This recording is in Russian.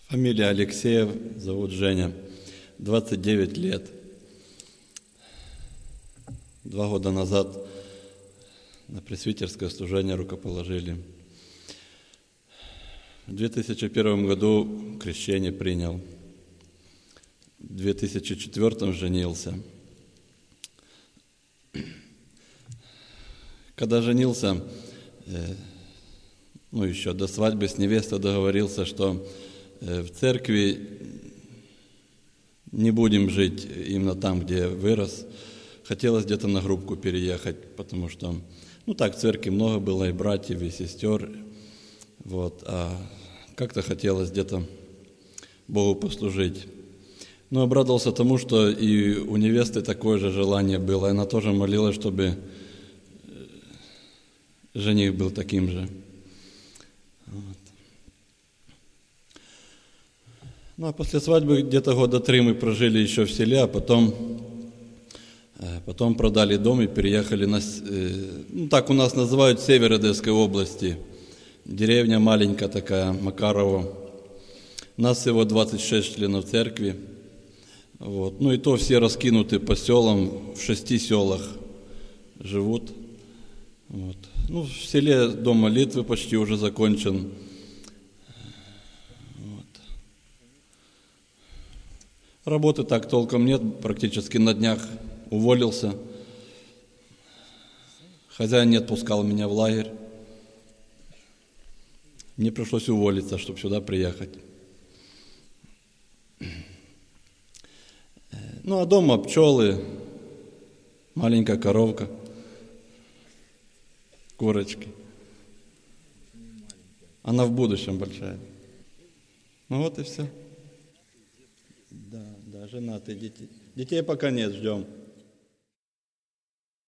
Фамилия Алексеев, зовут Женя, 29 лет. 2 года назад на пресвитерское служение рукоположили. В 2001 году крещение принял. В 2004 женился. Когда женился, еще до свадьбы с невестой договорился, что в церкви не будем жить именно там, где вырос. Хотелось где-то на группку переехать, потому что, так в церкви много было и братьев, и сестер. А как-то хотелось где-то Богу послужить. Но обрадовался тому, что и у невесты такое же желание было. И она тоже молилась, чтобы жених был таким же. А после свадьбы где-то 3 года мы прожили еще в селе, а потом продали дом и переехали так у нас называют, север Одесской области. Деревня маленькая такая, Макарово. Нас всего 26 членов церкви. И то все раскинуты по селам, в 6 селах живут. В селе дом молитвы почти уже закончен. Работы так толком нет, практически на днях уволился. Хозяин не отпускал меня в лагерь. Мне пришлось уволиться, чтобы сюда приехать. А дома пчелы, маленькая коровка, курочки. Она в будущем большая. И все. Да, женатые дети. Детей пока нет, ждем.